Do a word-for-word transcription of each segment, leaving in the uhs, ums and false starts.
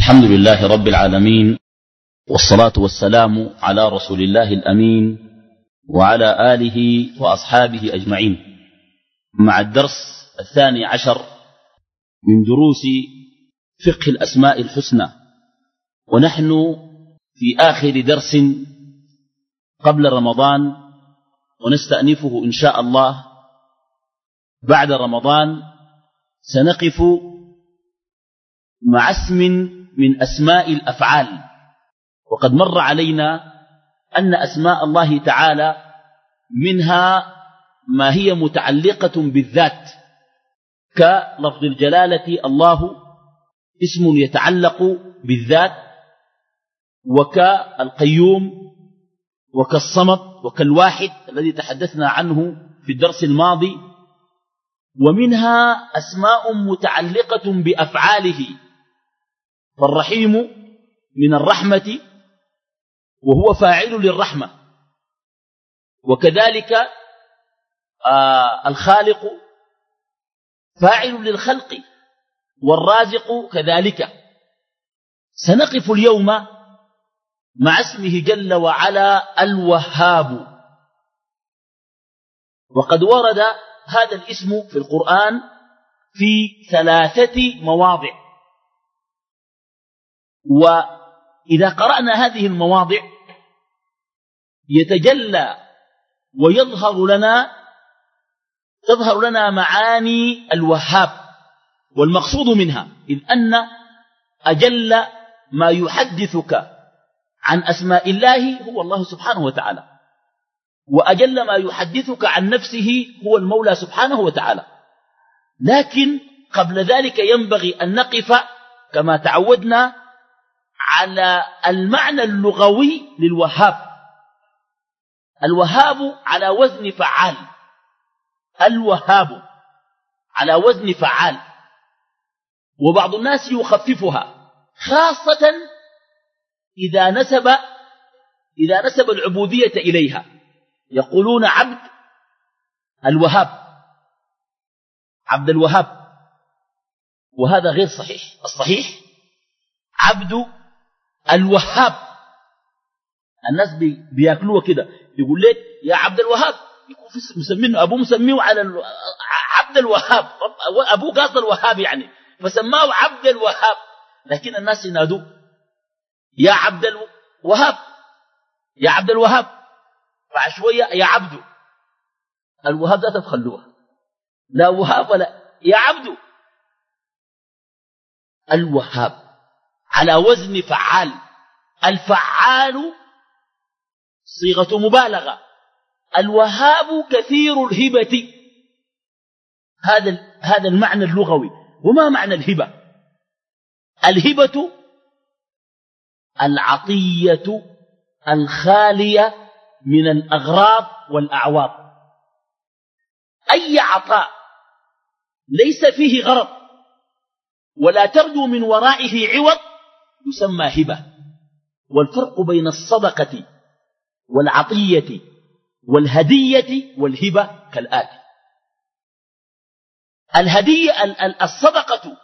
الحمد لله رب العالمين، والصلاة والسلام على رسول الله الأمين وعلى آله وأصحابه أجمعين. مع الدرس الثاني عشر من دروس فقه الأسماء الحسنى، ونحن في آخر درس قبل رمضان، ونستأنفه إن شاء الله بعد رمضان. سنقف مع اسم من أسماء الأفعال. وقد مر علينا أن أسماء الله تعالى منها ما هي متعلقة بالذات، كلفظ الجلالة الله اسم يتعلق بالذات، وكالقيوم وكالصمد وكالواحد الذي تحدثنا عنه في الدرس الماضي. ومنها أسماء متعلقة بأفعاله، فالرحيم من الرحمة وهو فاعل للرحمة، وكذلك آه الخالق فاعل للخلق، والرازق كذلك. سنقف اليوم مع اسمه جل وعلا الوهاب. وقد ورد هذا الاسم في القرآن في ثلاثة مواضع، وإذا قرأنا هذه المواضع يتجلى ويظهر لنا تظهر لنا معاني الوهاب، والمقصود منها إذ أن أجل ما يحدثك عن أسماء الله هو الله سبحانه وتعالى، وأجل ما يحدثك عن نفسه هو المولى سبحانه وتعالى. لكن قبل ذلك ينبغي أن نقف كما تعودنا على المعنى اللغوي للوهاب. الوهاب على وزن فعال، الوهاب على وزن فعال، وبعض الناس يخففها، خاصة إذا نسب إذا نسب العبودية إليها، يقولون عبد الوهاب، عبد الوهاب، وهذا غير صحيح. الصحيح عبد الوهاب. الناس بياكلوه كده، يقول لك يا عبد الوهاب، يكون في مسمينه ابوه مسميه على عبد الوهاب، ابوه قاصد الوهاب يعني، فسماه عبد الوهاب. لكن الناس ينادوه يا عبد الوهاب، يا عبد الوهاب، بعد شويه يا عبد الوهاب. لا تخلوها، لا وهاب ولا يا عبد الوهاب، على وزن فعال. الفعال صيغة مبالغة، الوهاب كثير الهبة. هذا هذا المعنى اللغوي. وما معنى الهبة؟ الهبة العطية الخالية من الأغراض والأعواض. أي عطاء ليس فيه غرض ولا ترجو من ورائه عوض يسمى هبة. والفرق بين الصدقة والعطية والهدية والهبة كالآتي: الهدية الصدقة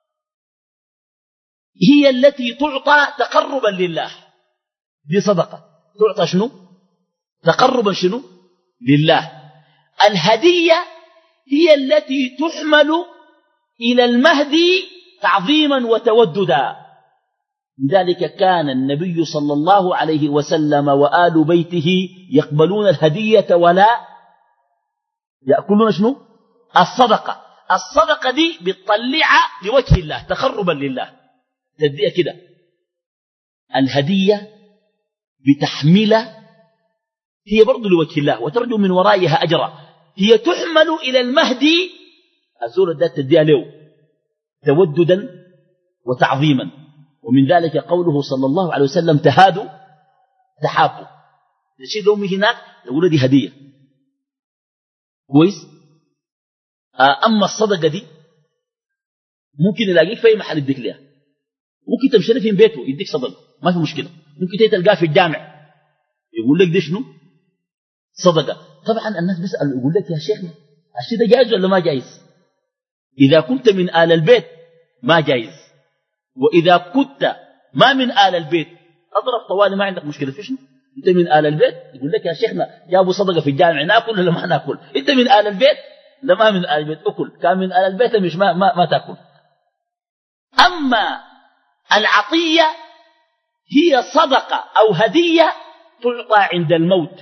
هي التي تعطى تقربا لله، دي صدقة، تعطى شنو؟ تقربا شنو؟ لله. الهدية هي التي تحمل إلى المهدي تعظيما وتوددا. لذلك كان النبي صلى الله عليه وسلم وآل بيته يقبلون الهدية ولا يأكلون شنو؟ الصدقة. الصدقة دي بتطلع لوجه الله تقربا لله، تديها كده. الهدية بتحمل هي برضو لوجه الله وترجو من ورائها أجرا، هي تحمل إلى المهدي، الزور ده تديها له توددا وتعظيما. ومن ذلك قوله صلى الله عليه وسلم تهادوا تحابوا. الشيء لو مي هناك يقول دي هدية كويس. أما الصدقة دي ممكن يلاقيك في أي محل يديك لها، ممكن تمشي في بيته يديك صدقة ما في مشكلة، ممكن تلقاه في الجامع يقول لك دي شنو؟ صدقة. طبعا الناس بيسأل يقول لك يا شيخنا الشيء ده جائز ولا ما جائز؟ إذا كنت من آل البيت ما جائز، وإذا كنت ما من آل البيت أضرب طوالي ما عندك مشكلة في شنو؟ أنت من آل البيت يقول لك يا شيخنا جابوا صدقة في الجامع ناكل ولا ما ناكل؟ أنت من آل البيت؟ لا ما من آل البيت أكل، كان من آل البيت مش ما, ما, ما تاكل. أما العطية هي صدقة أو هدية تعطى عند الموت.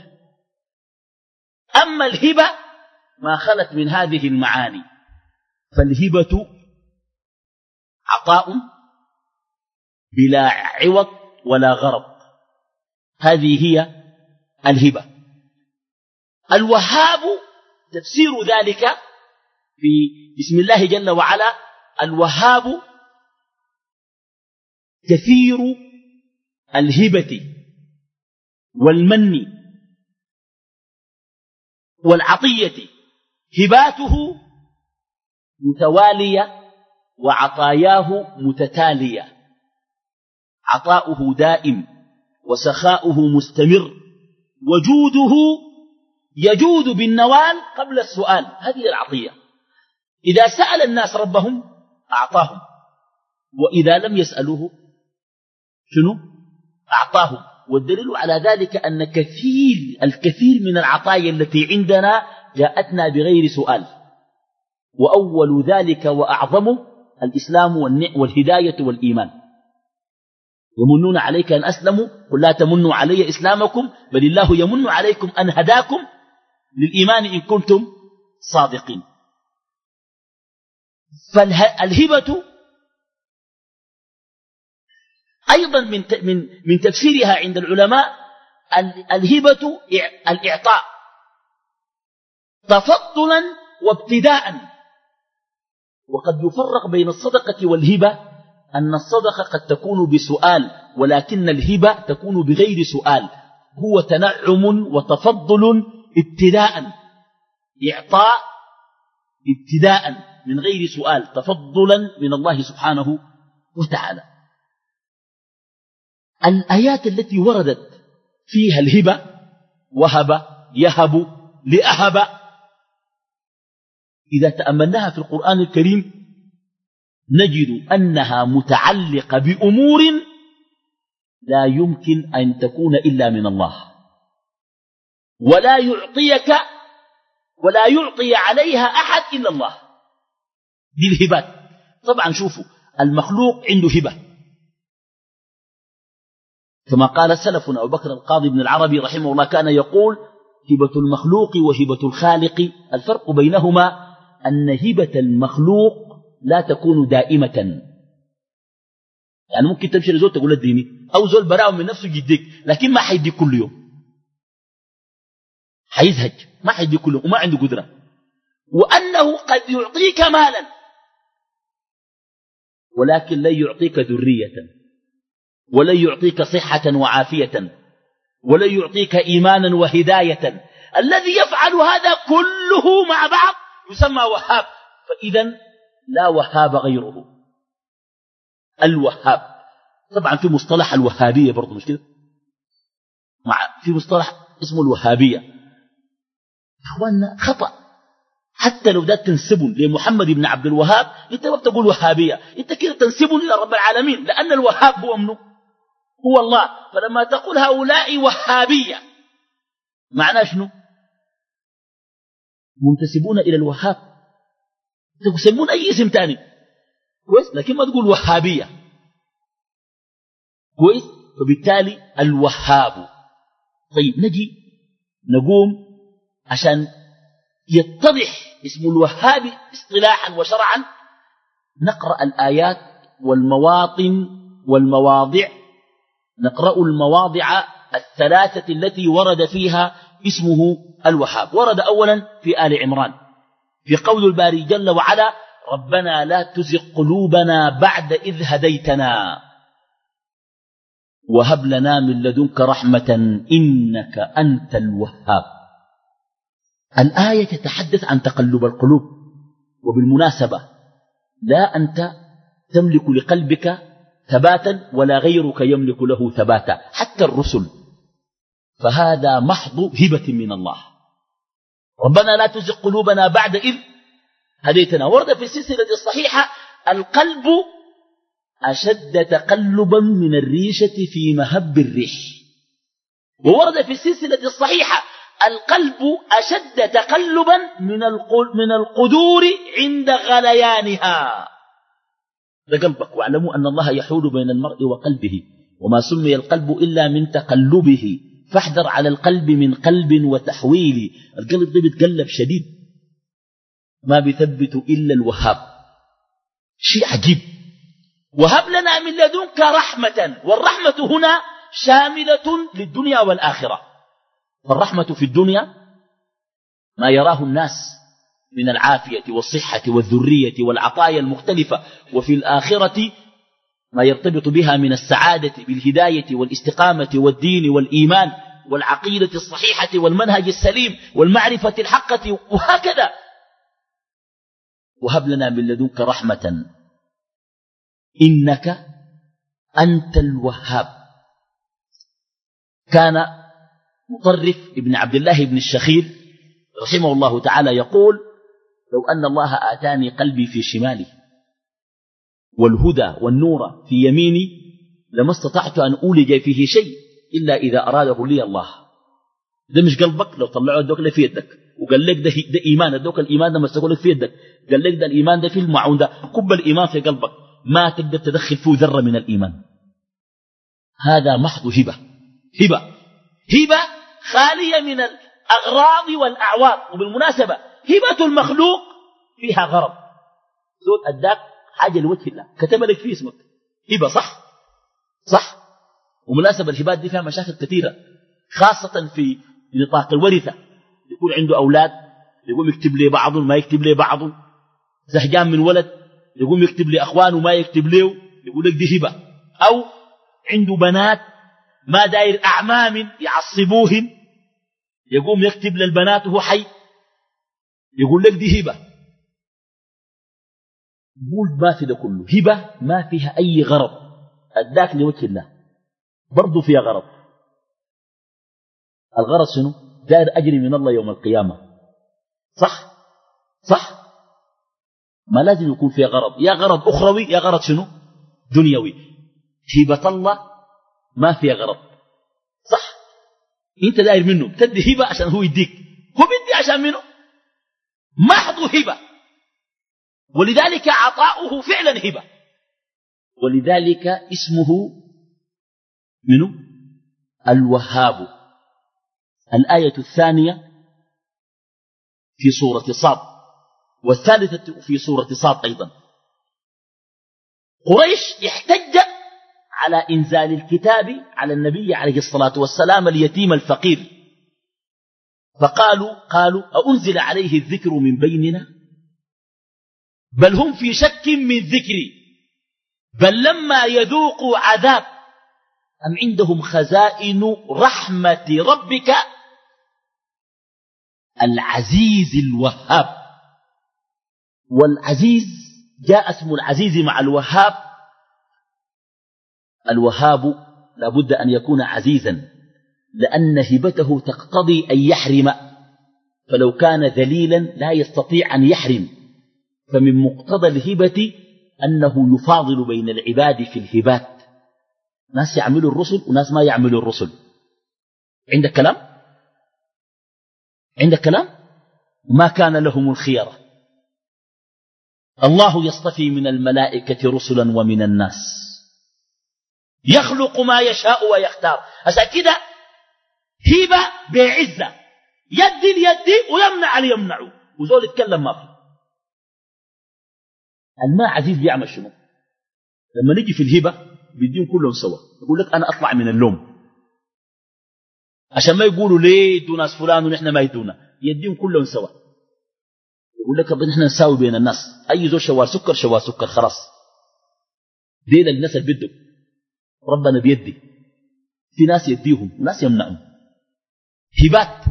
أما الهبة ما خلت من هذه المعاني، فالهبة عطاء بلا عوض ولا غرض، هذه هي الهبة. الوهاب تفسير ذلك في بسم الله جل وعلا: الوهاب كثير الهبة والمن والعطية، هباته متوالية وعطاياه متتالية، عطاؤه دائم وسخاؤه مستمر، وجوده يجود بالنوال قبل السؤال. هذه العطية. إذا سأل الناس ربهم أعطاهم، وإذا لم يسألوه شنو؟ أعطاهم. والدليل على ذلك أن كثير الكثير من العطايا التي عندنا جاءتنا بغير سؤال، وأول ذلك وأعظمه الإسلام والهداية والإيمان. يمنون عليك أن أسلموا قل لا تمنوا علي إسلامكم بل الله يمن عليكم أن هداكم للإيمان إن كنتم صادقين. فالهبة أيضا من من من تفسيرها عند العلماء الهبة الإعطاء تفضلا وابتداء. وقد يفرق بين الصدقة والهبة أن الصدقة قد تكون بسؤال، ولكن الهبة تكون بغير سؤال، هو تنعم وتفضل ابتداء، إعطاء ابتداء من غير سؤال، تفضلا من الله سبحانه وتعالى. الآيات التي وردت فيها الهبة وهب يهب لأهب، إذا تأملناها في القرآن الكريم نجد أنها متعلقة بأمور لا يمكن أن تكون إلا من الله، ولا يعطيك ولا يعطي عليها أحد إلا الله. دي الهبات. طبعا شوفوا المخلوق عنده هبة كما قال سلفنا أبو بكر القاضي بن العربي رحمه الله كان يقول: هبة المخلوق وهبة الخالق الفرق بينهما أن هبة المخلوق لا تكون دائمة. يعني ممكن تمشي لزول تقول اديني، أو زول براء من نفسه يديك، لكن ما حيديك كل يوم، حيزهج، ما حيديك كل يوم وما عنده قدرة. وأنه قد يعطيك مالا ولكن لا يعطيك ذرية، ولا يعطيك صحة وعافية، ولا يعطيك إيمانا وهداية. الذي يفعل هذا كله مع بعض يسمى وهاب. فإذا لا وهاب غيره. الوهاب طبعا في مصطلح الوهابية برضو مش كده، مع في مصطلح اسمه الوهابية. أخواننا خطأ. حتى لو ده تنسبون لمحمد بن عبد الوهاب انت ما بتقول وهابية، انت كده تنسبون إلى رب العالمين، لأن الوهاب هو منه هو الله. فلما تقول هؤلاء وهابية معناه شنو؟ منتسبون إلى الوهاب، تسمون أي اسم تاني كويس، لكن ما تقول وهابية كويس. فبالتالي الوهاب. طيب نجي نقوم عشان يتضح اسم الوهاب اصطلاحا وشرعا، نقرأ الآيات والمواطن والمواضع. نقرأ المواضع الثلاثة التي ورد فيها اسمه الوهاب. ورد أولا في آل عمران في قول الباري جل وعلا: ربنا لا تزغ قلوبنا بعد إذ هديتنا وهب لنا من لدنك رحمة إنك أنت الوهاب. الآية تتحدث عن تقلب القلوب، وبالمناسبة لا أنت تملك لقلبك ثباتا ولا غيرك يملك له ثباتا، حتى الرسل، فهذا محض هبة من الله. ربنا لا تزغ قلوبنا بعد إذ هديتنا. ورد في السلسلة الصحيحة: القلب أشد تقلبا من الريشة في مهب الريح. وورد في السلسلة الصحيحة القلب أشد تقلبا من القدور عند غليانها. ده قلبك. واعلموا أن الله يحول بين المرء وقلبه، وما سمي القلب إلا من تقلبه، فاحذر على القلب من قلب وتحويل. القلب ده بيتقلب شديد، ما بيثبت إلا الوهاب. شيء عجيب. وهب لنا من لدنك رحمة، والرحمة هنا شاملة للدنيا والآخرة. فالرحمة في الدنيا ما يراه الناس من العافية والصحة والذرية والعطايا المختلفة، وفي الآخرة ما يرتبط بها من السعادة بالهداية والاستقامة والدين والإيمان والعقيدة الصحيحة والمنهج السليم والمعرفة الحقة، وهكذا. وهب لنا من لدنك رحمة إنك أنت الوهاب. كان مطرف ابن عبد الله بن الشخير رحمه الله تعالى يقول: لو أن الله آتاني قلبي في شمالي والهدى والنور في يميني لما استطعت أن أولج فيه شيء إلا إذا أراده لي الله. ده مش قلبك، لو طلعوا الدوك اللي في يدك وقال لك ده, ده إيمان، الدوك الإيمان ده ما استقول لك في يدك، قال لك ده الإيمان ده في المعون ده، كب الإيمان في قلبك، ما تقدر تدخل فيه ذرة من الإيمان. هذا محض هبة. هبة هبة خالية من الأغراض والأعوار. وبالمناسبة هبة المخلوق فيها غرض. زود أداك حاجة لوجه الله، كتب لك فيه اسمك هبة، صح صح. ومناسبة الهبات دي فيها مشاكل كثيرة، خاصة في نطاق الورثة. يكون عنده أولاد يقوم يكتب لي بعض ما يكتب لي بعض، زهجان من ولد يقوم يكتب لي أخوانه ما يكتب له، يقول لك دي هبة. أو عنده بنات ما داير أعمام يعصبوهن، يقوم يكتب للبنات وهو حي، يقول لك دي هبة. قول ما في ده كله هبة ما فيها أي غرض، أداك لوجه الله برضو فيها غرض. الغرض شنو؟ داير أجري من الله يوم القيامة، صح صح. ما لازم يكون فيها غرض، يا غرض أخروي يا غرض شنو؟ دنيوي. هبة الله ما فيها غرض، صح. انت داير منه تدي هبة عشان هو يديك، هو بيدي عشان منه محض هبة، ولذلك عطاؤه فعلا هبة، ولذلك اسمه منه الوهاب. الآية الثانية في سورة صاد، والثالثة في سورة صاد أيضا. قريش احتج على إنزال الكتاب على النبي عليه الصلاة والسلام اليتيم الفقير، فقالوا قالوا أأنزل عليه الذكر من بيننا، بل هم في شك من ذكري، بل لما يذوقوا عذاب أم عندهم خزائن رحمة ربك العزيز الوهاب. والعزيز جاء اسم العزيز مع الوهاب. الوهاب لابد أن يكون عزيزا، لأن هبته تقتضي أن يحرم، فلو كان ذليلا لا يستطيع أن يحرم. فمن مقتضى الهبة أنه يفاضل بين العباد في الهبات، ناس يعملوا الرسل وناس ما يعملوا الرسل. عندك كلام؟ عندك كلام؟ ما كان لهم الخيرة. الله يصطفي من الملائكة رسلا ومن الناس، يخلق ما يشاء ويختار. عشان كده هبة بعزة، يدي اليدي ويمنع ليمنعه، وزول يتكلم ما فيه. الماء عزيز بيعمل شنو؟ لما نجي في الهبة بيديهم كلهم سوا، يقول لك أنا أطلع من اللوم عشان ما يقولوا ليه يدوا ناس فلان ونحن ما يدونا، يديهم كلهم سوا. يقول لك نحن نساوي بين الناس، أي زول شوار سكر شوار سكر، خلاص ديل الناس اللي بدهم ربنا بيدي. في ناس يديهم وناس يمنعهم، هبات.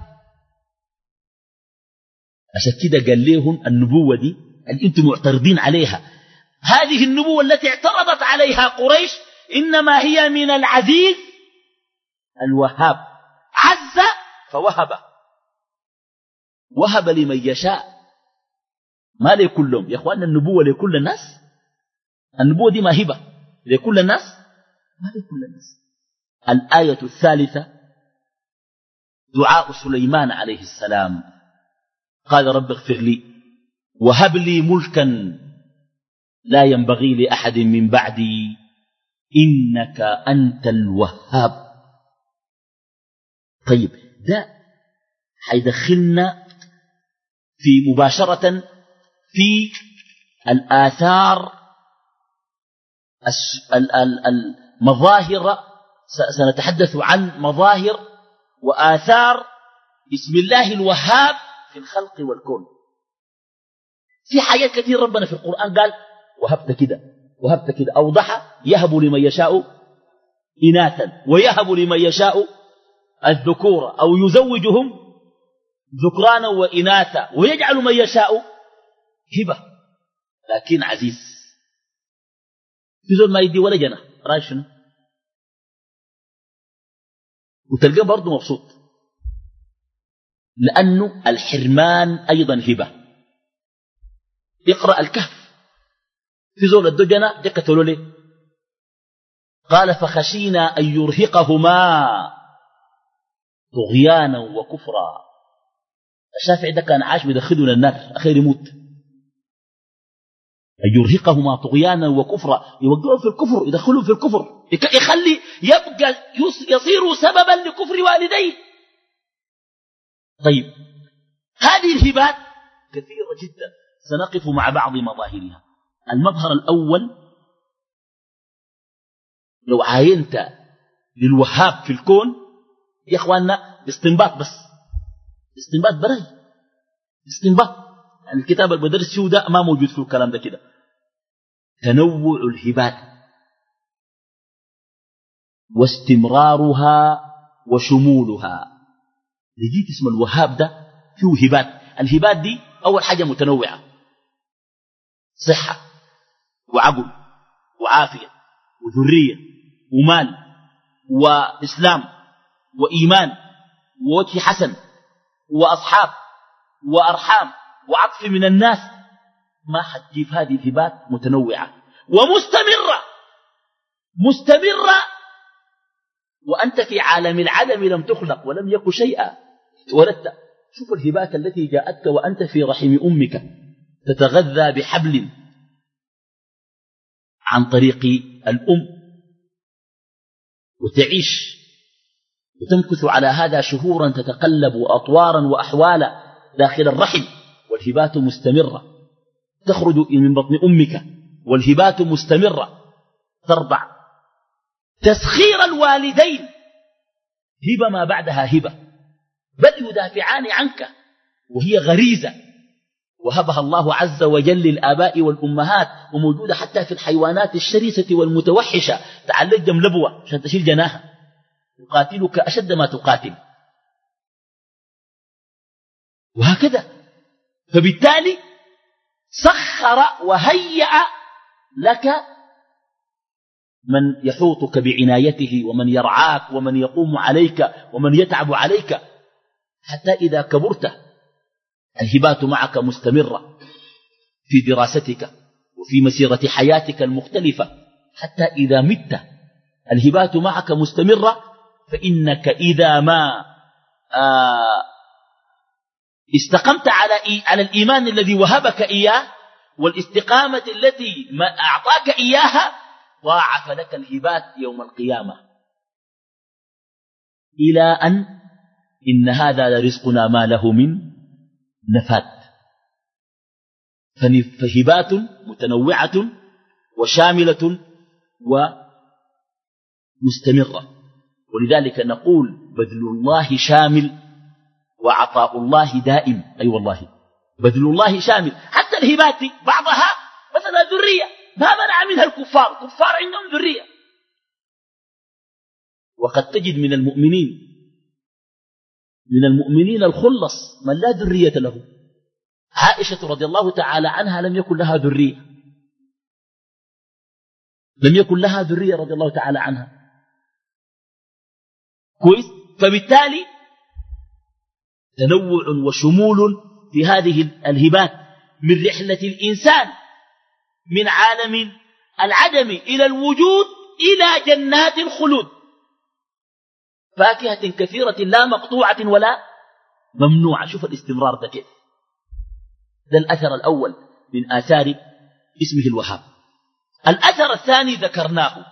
عشان كده قال لهم النبوة دي اللي انتم معترضين عليها، هذه النبوة التي اعترضت عليها قريش إنما هي من العزيز الوهاب. عز فوهب، وهب لمن يشاء، ما لكلهم يا اخواننا. النبوة لكل الناس، النبوة دي ما هبة، لكل الناس؟ ما لكل الناس. الآية الثالثة دعاء سليمان عليه السلام، قال رب اغفر لي وهب لي ملكا لا ينبغي لأحد من بعدي إنك أنت الوهاب. طيب ده حيدخلنا في مباشرة في الآثار المظاهر. سنتحدث عن مظاهر وآثار بسم الله الوهاب في الخلق والكون. في حاجات كثير ربنا في القرآن قال وهبت كده وهبت كده، أوضح يهب لمن يشاء إناثا ويهب لمن يشاء الذكور أو يزوجهم ذكرانا وإناثا ويجعل من يشاء هبة. لكن عزيز في زول ما يدي ولا جنة، رأي شنو؟ وتلقاه برضه مبسوط، لأنه الحرمان أيضا هبة. اقرأ الكهف، في زول ادو جنة دقتلوا ليه؟ قال فخشينا أن يرهقهما طغيانا وكفرا. الشافعي ده كان عاش بيدخلنا النار أخير يموت. أن يرهقهما طغيانا وكفرا، يوقعوا في الكفر، يدخلوا في الكفر، يخلي يبقى يصير سببا لكفر والديه. طيب هذه الهبات كثيرة جدا، سنقف مع بعض مظاهرها. المظهر الأول لو عاينت للوهاب في الكون يا إخواننا باستنباط، بس استنباط براي استنباط، يعني الكتاب اللي بدرس فيه ده ما موجود فيه الكلام ده كده. تنوع الهبات واستمرارها وشمولها. لقيت اسم الوهاب ده فيه هبات. الهبات دي أول حاجة متنوعة، صحة وعقل وعافية وذرية ومال وإسلام وإيمان ووجه حسن وأصحاب وأرحام وعطف من الناس. ما حتجيب هذه الهبات متنوعة ومستمرة مستمرة وأنت في عالم العدم لم تخلق ولم يكن شيئا ولدت. شوف الهبات التي جاءتك وأنت في رحم أمك تتغذى بحبل عن طريق الأم وتعيش وتمكث على هذا شهورا، تتقلب أطوارا وأحوالا داخل الرحم، والهبات مستمرة. تخرج من بطن أمك والهبات مستمرة، ترضع. تسخير الوالدين هبة ما بعدها هبة، بل يدافعان عنك وهي غريزة وهبها الله عز وجل للآباء والأمهات، وموجودة حتى في الحيوانات الشرسة والمتوحشة. تعلق جملبوة عشان تشيل جناها، يقاتلك أشد ما تقاتل، وهكذا. فبالتالي سخر وهيأ لك من يحوطك بعنايته ومن يرعاك ومن يقوم عليك ومن يتعب عليك، حتى إذا كبرت الهبات معك مستمرة في دراستك وفي مسيرة حياتك المختلفة، حتى إذا مت الهبات معك مستمرة. فإنك إذا ما آه استقمت على على الإيمان الذي وهبك إياه والاستقامة التي ما أعطاك إياها، ضاعف لك الهبات يوم القيامة، إلى أن إن هذا لرزقنا ما له من نفاد. فهبات متنوعة وشاملة ومستمرة. ولذلك نقول بذل الله شامل وعطاء الله دائم. أي أيوة والله بذل الله شامل. حتى الهبات بعضها مثلا ذرية ما منع منها الكفار، كفار عندهم ذرية. وقد تجد من المؤمنين من المؤمنين الخلص من لا ذرية له. عائشة رضي الله تعالى عنها لم يكن لها ذرية، لم يكن لها ذرية رضي الله تعالى عنها. كويس. فبالتالي تنوع وشمول في هذه الهبات من رحلة الإنسان من عالم العدم إلى الوجود إلى جنات الخلود، فاكهة كثيرة لا مقطوعة ولا ممنوعة. شوف الاستمرار ده كيف. ده الأثر الأول من آثار اسمه الوهاب. الأثر الثاني ذكرناه،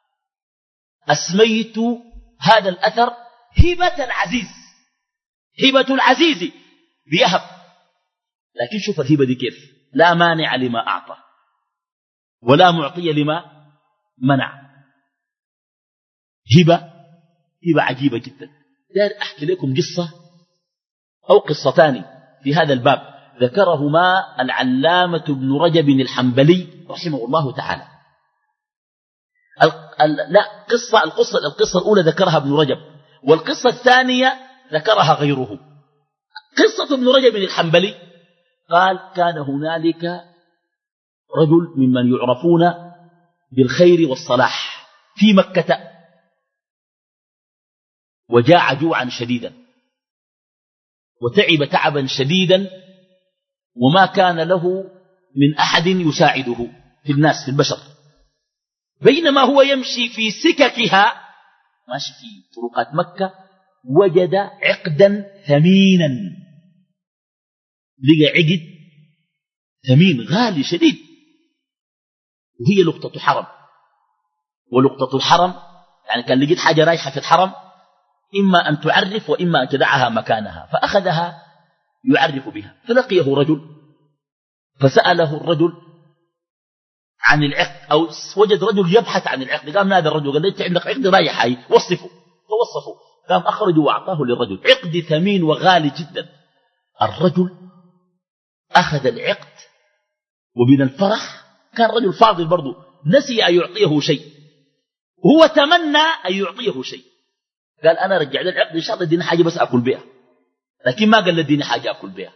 أسميت هذا الأثر هبة العزيز. هبة العزيز بيهب، لكن شوف الهبة دي كيف. لا مانع لما أعطى ولا معطي لما منع. هبة هبة عجيبة جدا. دار أحكي لكم قصة أو قصتان في هذا الباب ذكرهما العلامة ابن رجب الحنبلي رحمه الله تعالى. ال ال لا قصة القصة القصة الأولى ذكرها ابن رجب، والقصة الثانية ذكرها غيره. قصة ابن رجب الحنبلي قال كان هنالك رجل ممن يعرفون بالخير والصلاح في مكة، وجاع جوعا شديدا وتعب تعبا شديدا، وما كان له من أحد يساعده في الناس في البشر. بينما هو يمشي في سككها، ماشي في طرقات مكة، وجد عقدا ثمينا. لقى عقد ثمين غالي شديد، وهي لقطة حرم. ولقطة الحرم يعني كان لقيت حاجة رايحة في الحرم، إما أن تعرف وإما أن تدعها مكانها، فأخذها يعرف بها. فلقيه رجل فسأله الرجل عن العقد، أو وجد رجل يبحث عن العقد. قام نادى الرجل قال لي عندك عقد رايح هاي وصفه، فوصفه. قام أخرجه وأعطاه للرجل. عقد ثمين وغالي جدا. الرجل أخذ العقد، ومن الفرح كان رجل فاضل برضه، نسي أن يعطيه شيء، وهو تمنى أن يعطيه شيء. قال أنا رجع لي العقد إن شاء الله اديني حاجة بس أكل بها، لكن ما قال لي اديني حاجة أكل بها.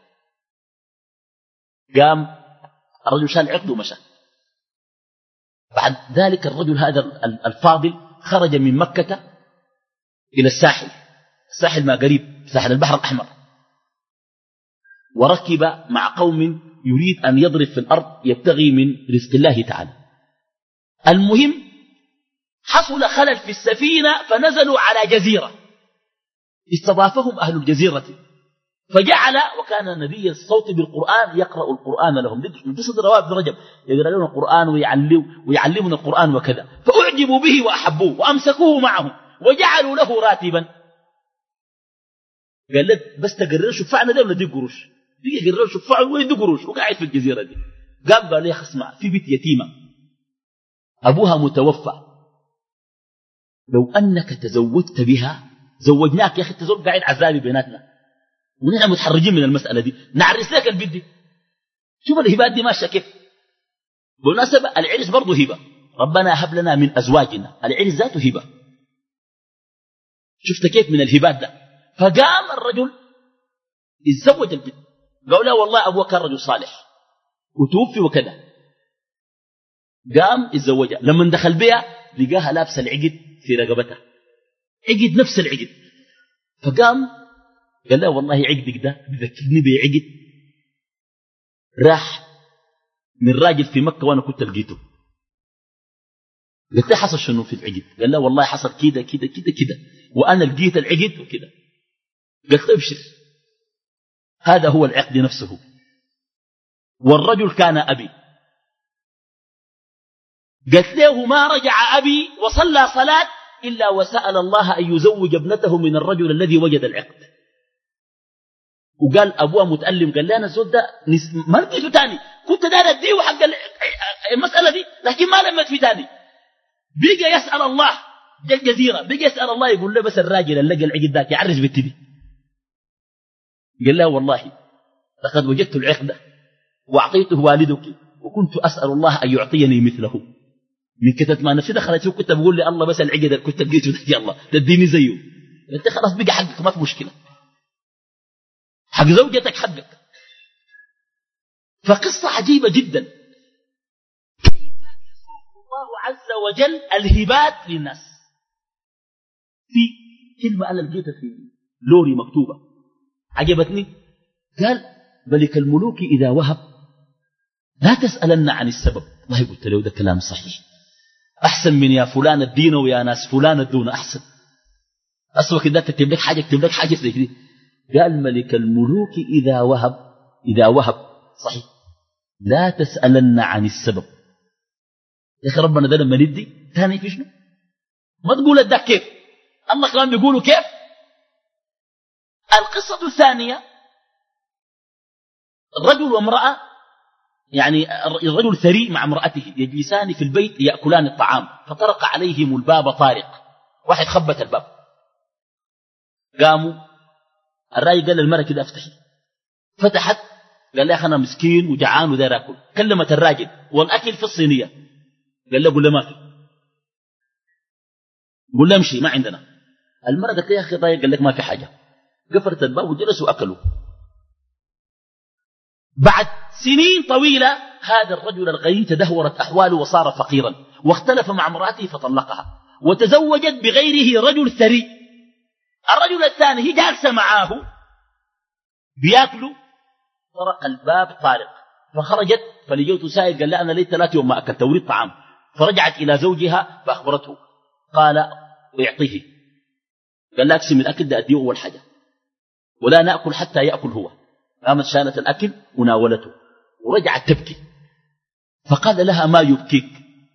قام الرجل شال العقد ومشى. بعد ذلك الرجل هذا الفاضل خرج من مكة إلى الساحل، الساحل ما قريب، ساحل البحر الأحمر، وركب مع قوم يريد أن يضرب في الأرض يبتغي من رزق الله تعالى. المهم حصل خلل في السفينة، فنزلوا على جزيرة استضافهم أهل الجزيرة، فجعل وكان نبي الصوت بالقرآن يقرأ القرآن لهم. دي صدر رواه ابن رجب، يقرأ لهم القرآن ويعلم ويعلمنا القرآن وكذا، فأعجبوا به وأحبوه وأمسكوه معهم وجعلوا له راتبا. قال لك بس تقرر شفعنا ده ولا دي قروش؟ بيجي يقرر شفعه وين دي قروش وقاعد في الجزيرة دي. قام قال لي اسمع، في بيت يتيمة أبوها متوفى، لو أنك تزوجت بها زوجناك. يا أخي تزوج قاعد عذابي بيناتنا ونحن متحرجين من المسألة دي، نعرس لك البيت دي. شوف الهبات دي ماشية كيف. بالمناسبة العرس برضه هبة، ربنا هب لنا من أزواجنا، العرس ذاته هبة. شفت كيف من الهبات ده. فقام الرجل يتزوج البنت، قال لا والله أبوه كان رجل صالح وتوفي وكذا. قام يتزوجها، لما دخل بها لقاها لابسه العقد في رقبتها، عقد نفس العقد. فقام قال لا والله عقدك ده بذكرني بعقد راح من راجل في مكة وأنا كنت لقيته. قلت له حصل شنو في العقد؟ قال لا والله حصل كده كده كده كده وأنا لقيت العقد وكده. قلت له ابشر، هذا هو العقد نفسه. والرجل كان أبي. قلت له ما رجع أبي وصلى صلاة إلا وسأل الله أن يزوج ابنته من الرجل الذي وجد العقد. وقال أبوه متألم، قال لي أنا الزول ده ما لقيته تاني، كنت دار أديه حق المسألة دي لكن ما لمت في تاني. بيجي يسأل الله، جا الجزيرة بيجي يسأل الله، يقول له بس الراجل اللي لقى العقد ذاك يعرس بالتبي. قال له والله لقد وجدت العقد وأعطيته والدك وكنت أسأل الله أن يعطيني مثله. من كتت ما نفسي دخلت فيه كنت بقول لي الله بس العقد كنت لقيته ذاك يا الله تديني زيه. قلت خلاص بقى حقك ما في مشكلة، حق زوجتك حقك. فقصة عجيبة جدا، كيف يسوق الله عز وجل الهبات للناس. في كلمة أنا لقيتها في لوري مكتوبة عجبتني، قال ملك الملوك إذا وهب لا تسألن عن السبب. والله قلت له ده كلام صحيح، أحسن من يا فلان الدين ويا ناس فلان الدون أحسن. أصلا كده تكتب لك حاجة اكتب لك حاجة زي كده. قال ملك الملوك إذا وهب إذا وهب صحيح لا تسألن عن السبب. يا أخي ربنا ده لما ندي ثاني في شنو؟ ما تقول ده كيف، الله كمان بيقولوا كيف. القصة الثانية الرجل وامرأة، يعني الرجل ثري مع امرأته يجلسان في البيت يأكلان الطعام، فطرق عليهم الباب طارق، واحد خبت الباب، قاموا الراجل قال للمرأة كده افتحي، فتحت قال لها أنا مسكين وجعان وداير أكل. كلمت الراجل والأكل في الصينية، قال له قل له ما في، قل له امشي ما عندنا. المرأة قالت له يا أخي الراجل قال لك ما في حاجة، قفلت الباب وجلسوا أكلوا. بعد سنين طويلة هذا الرجل الغني تدهورت أحواله وصار فقيرا، واختلف مع امرأته فطلقها، وتزوجت بغيره رجل ثري. الرجل الثاني هي جالسة معاه بياكلوا، طرق الباب طارق، فخرجت فلجوت سائل قال لا أنا ليت ثلاث يوم ما أكلت أريد طعام. فرجعت إلى زوجها فأخبرته، قال ويعطيه، قال لا أقسم الأكل ده أديه أول حاجة ولا نأكل حتى يأكل هو. قامت شالت الأكل وناولته ورجعت تبكي، فقال لها ما يبكيك؟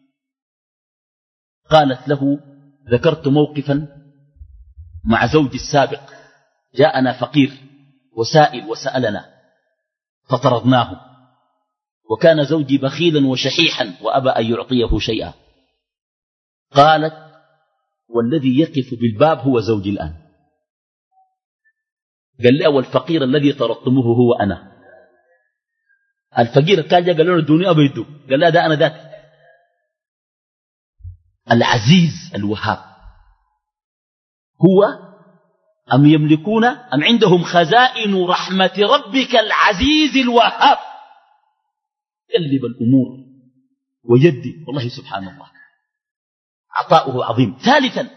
قالت له ذكرت موقفا مع زوجي السابق، جاءنا فقير وسائل وسألنا فطردناه، وكان زوجي بخيلا وشحيحا وأبى أن يعطيه شيئا. قالت والذي يقف بالباب هو زوجي الآن. قال لي والفقير الذي طردتموه هو أنا. الفقير كان جاء قال له الدنيا أبو يدو، قال لا ده أنا ذاتي. العزيز الوهاب هو أم يملكون أم عندهم خزائن رحمة ربك العزيز الوهاب. يقلب الأمور ويدي، والله سبحان الله عطاؤه عظيم. ثالثا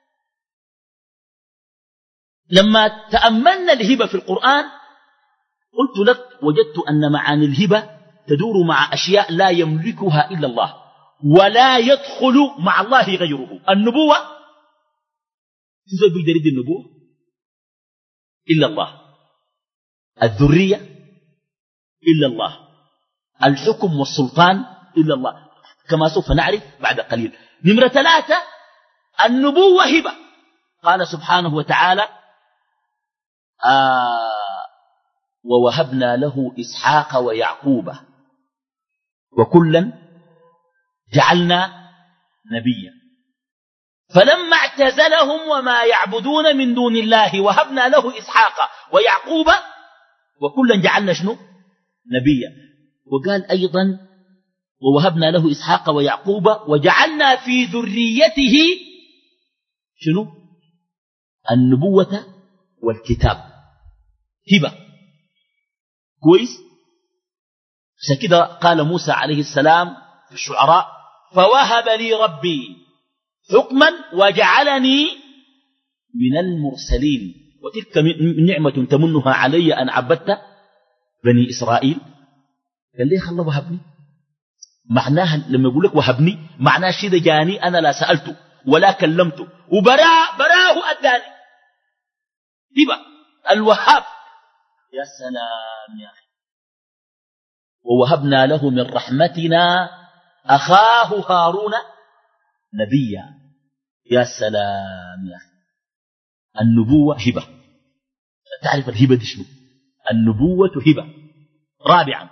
لما تأملنا الهبة في القرآن قلت لك وجدت أن معاني الهبة تدور مع أشياء لا يملكها إلا الله ولا يدخل مع الله غيره. النبوة تزوج بيقدر يدي النبوة إلا الله، الذرية إلا الله، الحكم والسلطان إلا الله، كما سوف نعرف بعد قليل. نمرة ثلاثة النبوة هبة. قال سبحانه وتعالى آه ووهبنا له إسحاق ويعقوب وكلا جعلنا نبيا فلما اعتزلهم وما يعبدون من دون الله وهبنا له إسحاق ويعقوب وكلا جعلنا شنو نبيا. وقال أيضا ووهبنا له إسحاق ويعقوب وجعلنا في ذريته شنو النبوة والكتاب. هبة كويس. فكذا قال موسى عليه السلام في الشعراء فوهب لي ربي حكما وجعلني من المرسلين وتلك نعمة تمنها علي أن عبدت بني إسرائيل. قال لي الله وهبني، معناها لما يقول لك وهبني معناه شيء ده جاني أنا لا سألته ولا كلمته وبراء براه أداني. هبة الوهاب. يا سلام يا أخي. ووهبنا له من رحمتنا أخاه هارون نبيا. يا سلام يا أخي. النبوة هبة. تعرف الهبة دي شنو؟ النبوة هبة. رابعا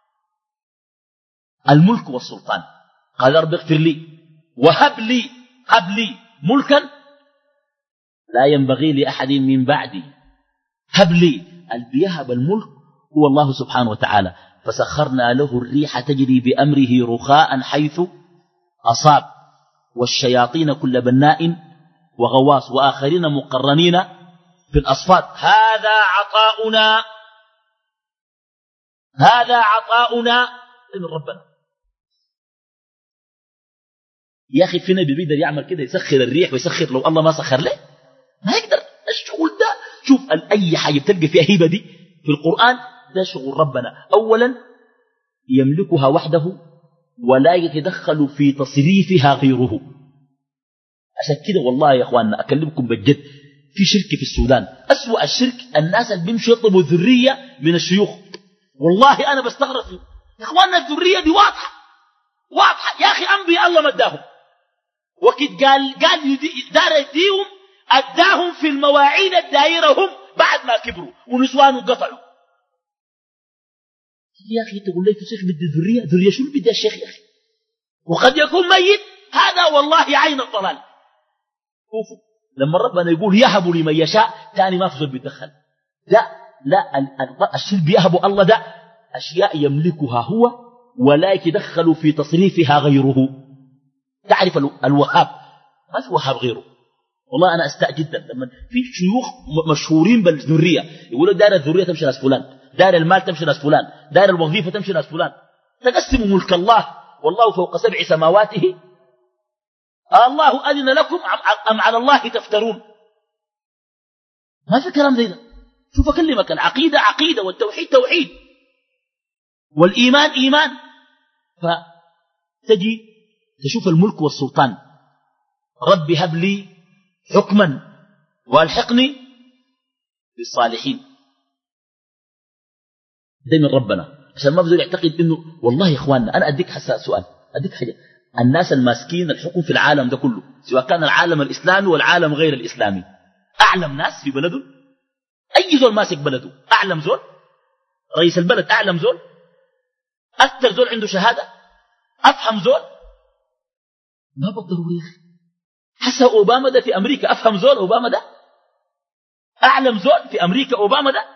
الملك والسلطان. قال رب اغفر لي وهب لي هب لي ملكا لا ينبغي لأحد من بعدي. هب لي البيهب الملك هو الله سبحانه وتعالى. فسخرنا له الريح تجري بأمره رخاء حيث أصاب والشياطين كل بناء وغواص وآخرين مقرنين في الأصفاد. هذا عطاؤنا هذا عطاؤنا من ربنا. يا أخي في نبي بيقدر يعمل كده يسخر الريح ويسخر لو الله ما سخر له ما يقدر. الشغل ده شوف أي حاجة بتلقى فيها هبة دي في القرآن ده شغل ربنا. أولا يملكها وحده ولا يتدخل في تصريفها غيره. عشان كده والله يا اخواننا اكلمكم بجد، في شرك في السودان أسوأ الشرك الناس اللي بيمشوا يطلبوا ذرية من الشيوخ. والله أنا بستغرب فيه يا اخواننا، الذرية دي واضحة واضحة يا أخي، أنبياء الله مداهم وكد قال قال دار يديهم أداهم في المواعيد الدائرة هم بعد ما كبروا ونسوان قطعوا. يا أخي تقول لي الشيخ بدي ذرية، ذرية شو بدي الشيخ يا أخي؟ وقد يكون ميت، هذا والله عين الضلال. شوفوا لما ربنا يقول يهب لمن يشاء تاني ما في زول بيتدخل، لا لا الشرك بيهب الله ده أشياء يملكها هو ولا يتدخل في تصريفها غيره. تعرف الوهاب ما في وهاب غيره. والله أنا أستاء جدا لما في شيوخ مشهورين بالذرية يقولوا دار الذرية تمشي ناس فلان، دار المال تمشي ناس فلان، دار الوظيفة تمشي ناس فلان. تقسموا ملك الله والله فوق سبع سماواته، الله أذن لكم أم على الله تفترون؟ ما في كلام زي ده. شوف أكلمك، العقيدة عقيدة والتوحيد توحيد والإيمان إيمان. فتجي تشوف الملك والسلطان، رب هب لي حكما والحقني بالصالحين، ده من ربنا. عشان ما بزول يعتقد انه والله يا اخواننا انا اديك حساء سؤال، اديك حاجه، الناس الماسكين الحكم في العالم ده كله سواء كان العالم الاسلامي والعالم غير الاسلامي، اعلم ناس في بلده، اي زول ماسك بلده اعلم زول، رئيس البلد اعلم زول، اكثر زول عنده شهاده، افهم زول، ما بالضروري يا اخي. حسا اوباما ده في امريكا افهم زول، اوباما ده اعلم زول في امريكا، اوباما ده.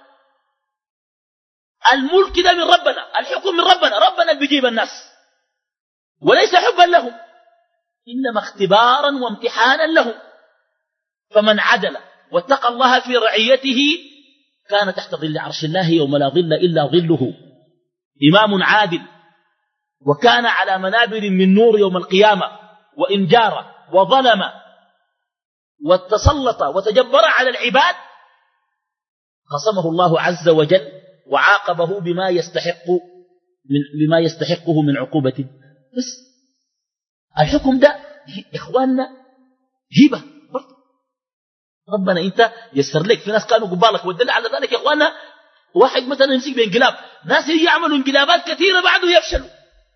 الملك ده من ربنا، الحكم من ربنا، ربنا بيجيب الناس وليس حبا لهم، إنما اختبارا وامتحانا لهم. فمن عدل واتقى الله في رعيته كان تحت ظل عرش الله يوم لا ظل إلا ظله. إمام عادل وكان على منابر من نور يوم القيامة، وإن جار وظلم وتسلط وتجبر على العباد قسمه الله عز وجل وعاقبه بما يستحق من بما يستحقه من عقوبته. بس الحكم ده يا اخواننا هبه برضه ربنا انت يسر لك. في ناس كانوا قبالك، والدليل على ذلك يا اخواننا واحد مثلا يمسك بانقلاب، ناس يجي يعملوا انقلابات كثيره بعده يفشلوا.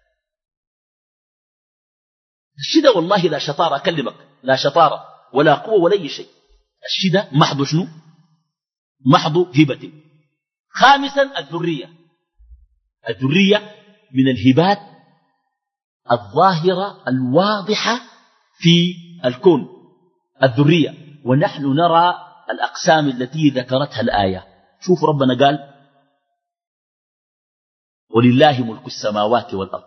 الشده والله لا شطاره، اكلمك لا شطاره ولا قوه ولا اي شيء، الشده محض شنو؟ محض هبه. خامسا الذرية. الذرية من الهبات الظاهرة الواضحة في الكون، الذرية. ونحن نرى الأقسام التي ذكرتها الآية. شوف ربنا قال ولله ملك السماوات والأرض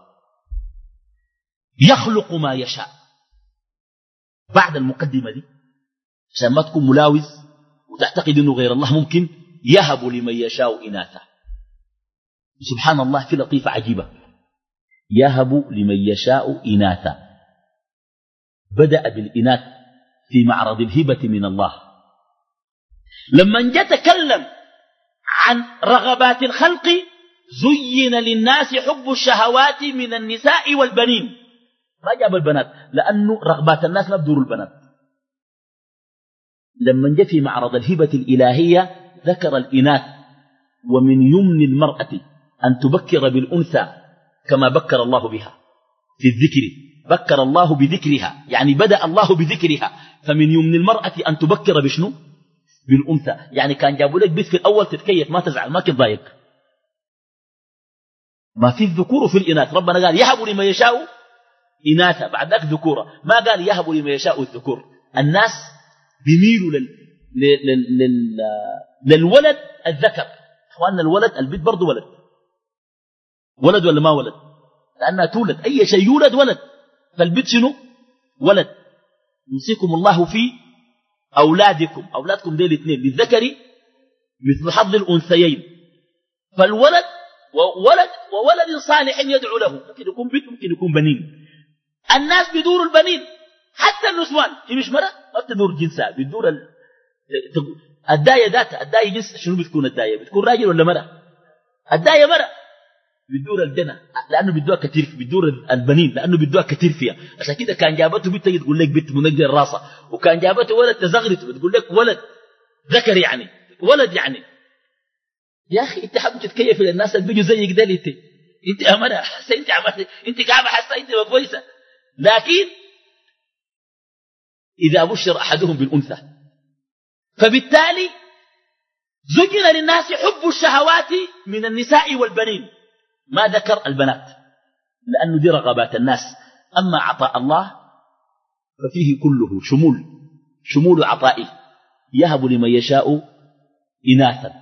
يخلق ما يشاء. بعد المقدمة دي عشان ما تكون ملاوز وتعتقد أنه غير الله ممكن، يهب لمن يشاء إناثا. سبحان الله في لطيفة عجيبة، يهب لمن يشاء إناثا. بدأ بالإناث في معرض الهبة من الله. لما جاء تكلم عن رغبات الخلق زين للناس حب الشهوات من النساء والبنين، ما جاب البنات لأنه رغبات الناس ما بدور البنات. لما جاء في معرض الهبة الإلهية ذكر الإناث. ومن يمن المرأة أن تبكر بالأنثى كما بكر الله بها في الذكر، بكر الله بذكرها، يعني بدأ الله بذكرها. فمن يمن المرأة أن تبكر بشنو؟ بالأنثى. يعني كان جابوا لك بيت في الأول تتكيف ما تزعل ما تضايق. ما في الذكور في الإناث. ربنا قال يهب لمن يشاء إناثا، بعد ذلك ذكورا، ما قال يهب لمن يشاء الذكور. الناس بيميلوا لل... لل... لل... للولد الذكر. اخواننا الولد البيت برضه ولد، ولد ولا ما ولد؟ لأنها تولد، أي شيء يولد ولد. فالبيت شنو؟ ولد. يوصيكم الله في أولادكم، أولادكم ديل اثنين، للذكر مثل حظ الأنثيين. فالولد وولد وولد صالح يدعو له، ممكن يكون بيت ممكن يكون بنين. الناس بدور البنين، حتى النسوان هي مش مرة ما بتدور جنسها، بتدور ال... الداية ذاتها. الداية جنس شنو بتكون؟ الداية بتكون راجل ولا مرة؟ الداية مرة. بيدور الجنة لأنه بيدوها كتير، بيدور البنين لأنه بيدوها كتير فيها. عشان كده كان جابته بنت تقول لك بنت منجر راسه، وكان جابته ولد تزغرت بتقول لك ولد ذكر يعني ولد يعني. يا أخي أنت حابب تتكيف للناس اللي بيجوا زيك ده انت انت أمانة حاسة انت عملت انت كعبة حاسة انت كويسة. لكن إذا بشر أحدهم بالأنثى فبالتالي زجن للناس حب الشهوات من النساء والبنين، ما ذكر البنات لأنه دي رغبات الناس. أما عطاء الله ففيه كله شمول، شمول عطائه، يهب لمن يشاء إناثا.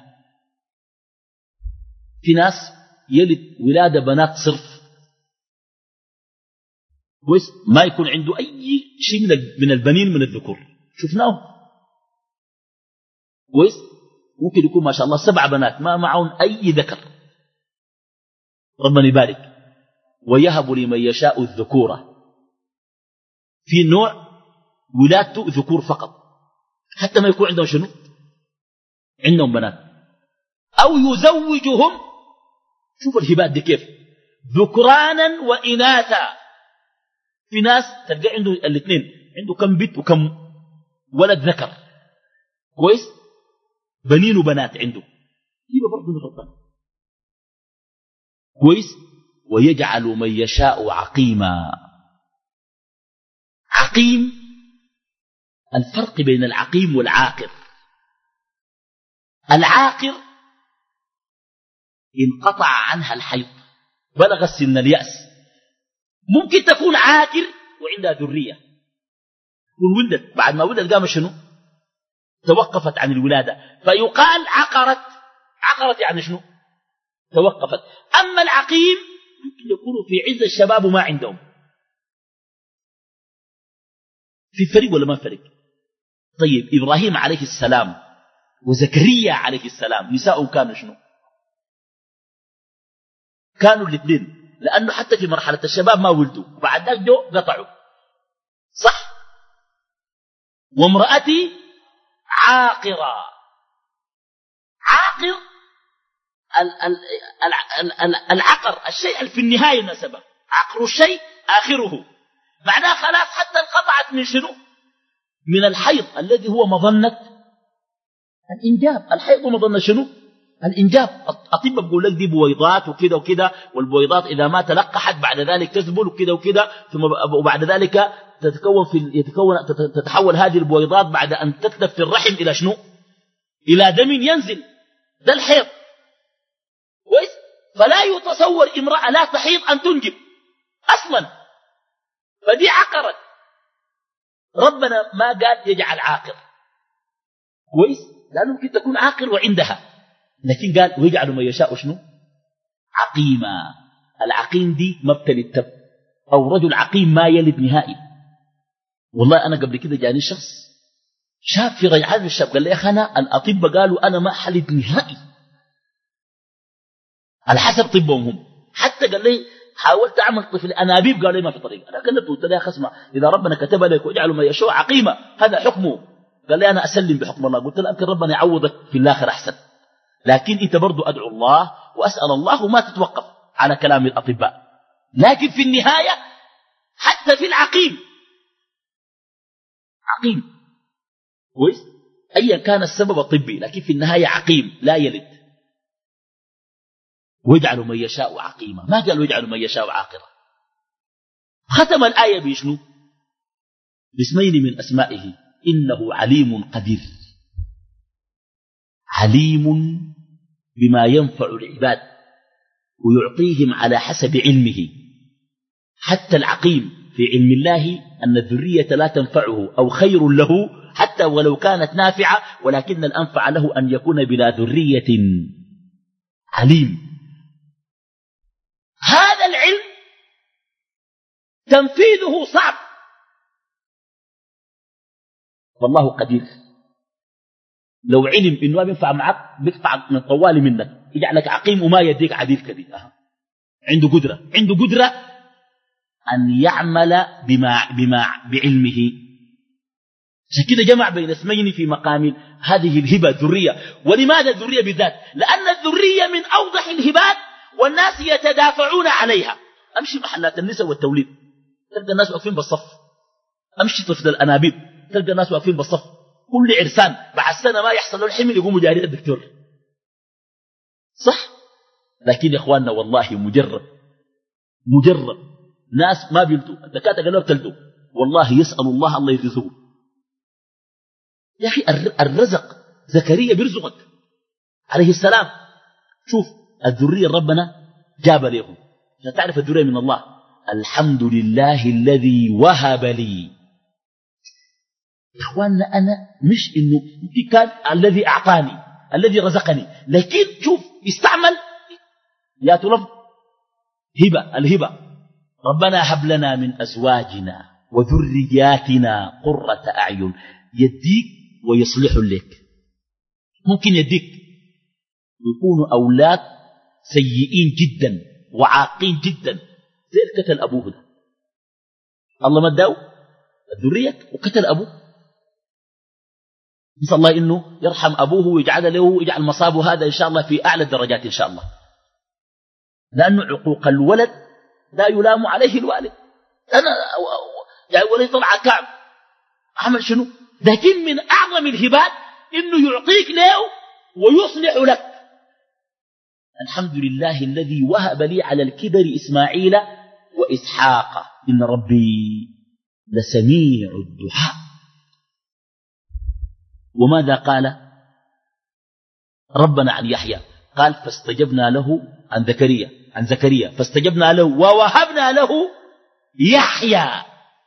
في ناس يلد ولادة بنات صرف كويس، ما يكون عنده أي شيء من البنين من الذكور، شفناه كويس. ممكن يكون ما شاء الله سبع بنات ما معهم أي ذكر، ربنا يبارك. ويهب لمن يشاء الذكورة، في نوع ولادته ذكور فقط حتى ما يكون عندهم شنو، عندهم بنات. أو يزوجهم، شوف الهبات دي كيف، ذكرانا وإناثا. في ناس تلقى عنده الاثنين، عنده كم بنت وكم ولد ذكر كويس، بنين وبنات عنده، يبقى برضه من ربنا كويس. ويجعل من يشاء عقيما. عقيم، الفرق بين العقيم والعاقر. العاقر انقطع عنها الحيض، بلغ السن اليأس. ممكن تكون عاقر وعندها ذرية، تكون ولدت بعد ما ولدت قام شنو، توقفت عن الولادة، فيقال عقرت. عقرت يعني شنو، توقفت. أما العقيم ممكن يكونوا في عز الشباب وما عندهم. في فرق ولا ما فرق؟ طيب إبراهيم عليه السلام وزكريا عليه السلام نساء كانوا شنو، كانوا الاثنين، لأنه حتى في مرحلة الشباب ما ولدوا، وبعد ذلك جو قطعوا صح. وامرأتي عاقرة. عاقر ال ال ال ال ال العقر الشيء في النهاية نسبة، عقر الشيء آخره، معناه خلاص حتى انقطعت من شنو، من الحيض الذي هو مظنة الإنجاب. الحيض مظنة شنو، الإنجاب. الأطباء بيقول لك دي بويضات وكذا وكذا، والبويضات إذا ما تلقحت بعد ذلك تذبل وكذا وكذا، ثم وبعد ذلك تتكون في يتكون تتحول هذه البويضات بعد أن تتلف في الرحم إلى شنو، إلى دم ينزل، ده الحيض كويس. فلا يتصور امرأة لا تحيض أن تنجب أصلا، فدي عقرت. ربنا ما قال يجعل عاقر كويس، لأنه ممكن تكون عاقر وعندها، لكن قال ويجعل ما يشاء شنو، عقيما. العقيم دي مبتل التب، أو رجل عقيم ما يلد نهائي. والله أنا قبل كده جاني شخص شاب في رجعان الشاب قال لي يا أخي أنا الأطباء قالوا أنا ما حلد نهائي على حسب طبهم هم. حتى قال لي حاولت أعمل طفل أنابيب، قال لي ما في طريقة. أنا كلمته قلت له يا أخي اسمع، إذا ربنا كتب لك ويجعل ما يشاء عقيمة هذا حكمه. قال لي أنا أسلم بحكم الله. قلت له يمكن ربنا يعوضك في الآخر أحسن، لكن أنت برضو أدعو الله وأسأل الله وما تتوقف على كلام الأطباء. لكن في النهاية حتى في العقيم، عقيم كويس أيا كان السبب الطبي، لكن في النهاية عقيم لا يلد. ويجعل من يشاء عقيما، ما قال ويجعل من يشاء عاقرا. ختم الآية بشنو، باسمين من أسمائه، إنه عليم قدير. عليم بما ينفع العباد ويعطيهم على حسب علمه. حتى العقيم في علم الله أن الذرية لا تنفعه أو خير له حتى ولو كانت نافعة، ولكن الأنفع له أن يكون بلا ذرية. عليم. هذا العلم تنفيذه صعب، والله قدير. لو علم إنه ما بينفع معك بيقطع من طوال منك، يجعلك عقيم وما يديك عديل كبير. أه. عنده قدرة، عنده قدرة أن يعمل بما, بما بعلمه. عشان كده جمع بين اسمين في مقام هذه الهبة الذرية. ولماذا الذرية بالذات؟ لأن الذرية من أوضح الهبات والناس يتدافعون عليها. أمشي محلات النساء والتوليد تلقى الناس واقفين بالصف، أمشي طفل الأنابيب تلقى الناس واقفين بالصف، كل عرسان بعد سنة ما يحصل له الحمل يقوموا جارين الدكتور. صح؟ لكن يا إخواننا والله مجرد مجرد ناس ما بيلتوا الدكاتره قالوا بتلتوا، والله يسأل الله الله يرزقه. يا أخي الرزق زكريا بيرزقك عليه السلام. شوف الذرية ربنا جاب لهم، تعرف الذرية من الله. الحمد لله الذي وهب لي. إخواننا أنا مش إنه كان الذي أعطاني الذي رزقني، لكن شوف استعمل يا تلف هبة، الهبة. ربنا هب لنا من أزواجنا وذرياتنا قرة أعين. يديك ويصلح لك. ممكن يديك يكونوا أولاد سيئين جدا وعاقين جدا زي الكتل أبوه ده، الله ما اداه الذرية وكتل أبوه. نسأل الله إنه يرحم أبوه ويجعل له ويجعل مصابه هذا إن شاء الله في أعلى الدرجات إن شاء الله، لأنه عقوق الولد لا يلام عليه الوالد. أنا يعني ولد طلع كعب عمل شنو؟ لكن من أعظم الهبات إنه يعطيك له ويصلح لك. الحمد لله الذي وهب لي على الكبر إسماعيل وإسحاق إن ربي لسميع الدعاء. وماذا قال ربنا عن يحيى؟ قال فاستجبنا له عن زكريا عن زكريا فاستجبنا له ووهبنا له يحيى.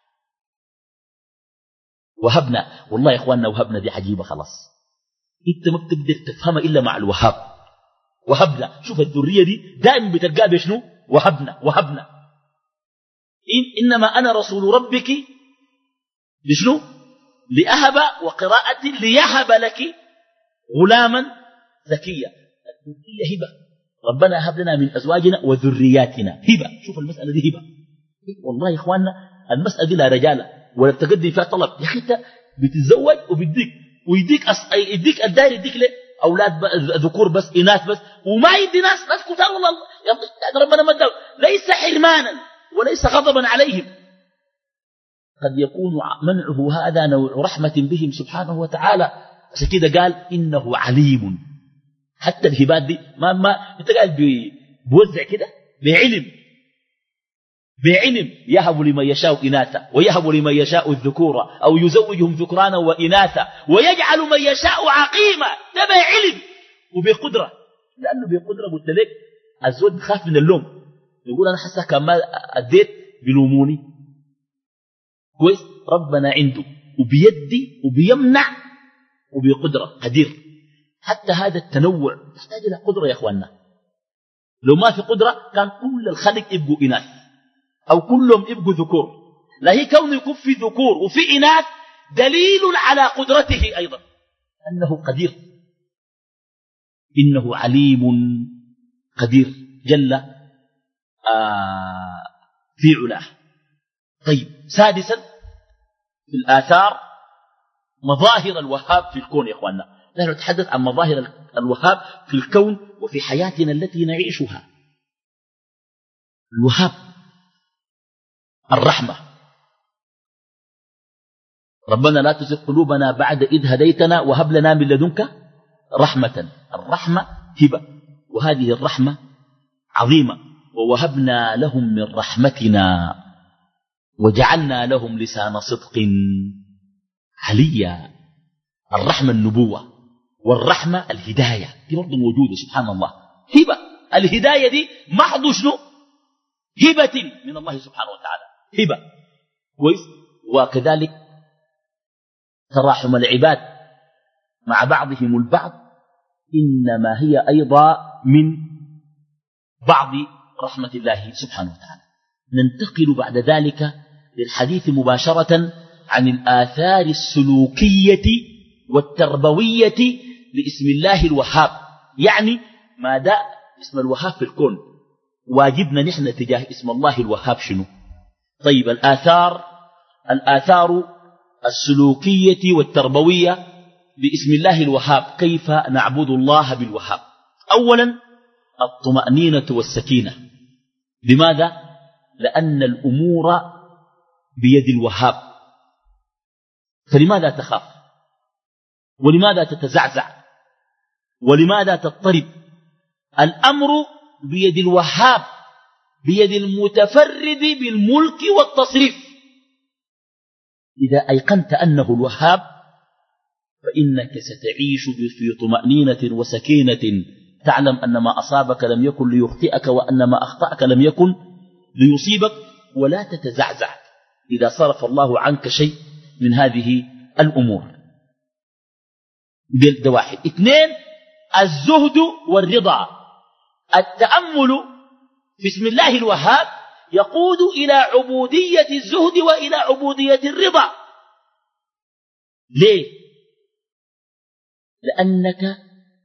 وهبنا، والله يا إخواننا وهبنا دي عجيبة خلاص، انت ما بتقدر تفهمها إلا مع الوهاب. وهبنا، شوف الذرية دي دائما بتلقاها بشنو؟ وهبنا وهبنا. إن إنما أنا رسول ربك لشنو؟ لأهب، وقراءة ليهب لك غلاما زكيا. الذرية هبة، ربنا هب لنا من أزواجنا وذرياتنا هبة. شوف المسألة دي هبة. والله يا إخواننا المسألة دي لا رجالة ولا تقدم فيها طلب. يا أخي أنت بتتزوج وبيديك ويديك أص... يديك الداير يديك ليه أولاد ذكور بس إناث بس، وما يدي ناس ناس كتار. والله يعني ربنا ما اداه، ليس حرمانا وليس غضبا عليهم، قد يكون منعه هذا نوع رحمة بهم سبحانه وتعالى. عشان كده قال إنه عليم. حتى الهبات دي ما ما انت قال بيوزع كده بعلم بعلم يهب لمن يشاء إناثا ويهب لمن يشاء الذكورة أو يزوجهم ذكرانا وإناثا ويجعل من يشاء عقيما. ده بعلم وبقدرة، لأنه بقدرة قلت لك الزوج بخاف من اللوم، يقول أنا حسا كما أديت بلوموني كويس. ربنا عنده وبيدي وبيمنع وبقدرة قدير. حتى هذا التنوع يحتاج إلى قدرة يا أخواننا. لو ما في قدرة كان كل الخلق يبقوا إناث أو كلهم يبقوا ذكور. لا هي كونه يكون في ذكور وفي إناث دليل على قدرته أيضا أنه قدير. إنه عليم قدير جل آه في علاه. طيب سادسا في الآثار مظاهر الوهاب في الكون يا أخواننا. نحن نتحدث عن مظاهر الوهاب في الكون وفي حياتنا التي نعيشها. الوهاب الرحمة. ربنا لا تزغ قلوبنا بعد إذ هديتنا وهب لنا من لدنك رحمة. الرحمة هبة، وهذه الرحمة عظيمة. ووهبنا لهم من رحمتنا وجعلنا لهم لسان صدق عليا. الرحمة النبوة والرحمة الهداية دي برضو موجودة سبحان الله. هبة الهداية دي محض شنو؟ هبة من الله سبحانه وتعالى، هبة كويس. وكذلك تراحم العباد مع بعضهم البعض إنما هي أيضا من بعض رحمة الله سبحانه وتعالى. ننتقل بعد ذلك للحديث مباشرة عن الآثار السلوكية والتربوية لاسم الله الوهاب. يعني ما دا اسم الوهاب في الكون واجبنا نحن تجاه اسم الله الوهاب شنو؟ طيب الآثار الآثار السلوكية والتربوية باسم الله الوهاب. كيف نعبد الله بالوهاب؟ أولا الطمأنينة والسكينة. لماذا؟ لأن الأمور بيد الوهاب. فلماذا تخاف؟ ولماذا تتزعزع؟ ولماذا تضطرب؟ الأمر بيد الوهاب، بيد المتفرد بالملك والتصريف. إذا أيقنت أنه الوهاب فإنك ستعيش في طمأنينة وسكينة، تعلم أن ما أصابك لم يكن ليخطئك، وأن ما أخطأك لم يكن ليصيبك، ولا تتزعزع إذا صرف الله عنك شيء من هذه الأمور. ده واحد. اثنين، الزهد والرضا. التأمل في اسم الله الوهاب يقود إلى عبودية الزهد وإلى عبودية الرضا. ليه؟ لأنك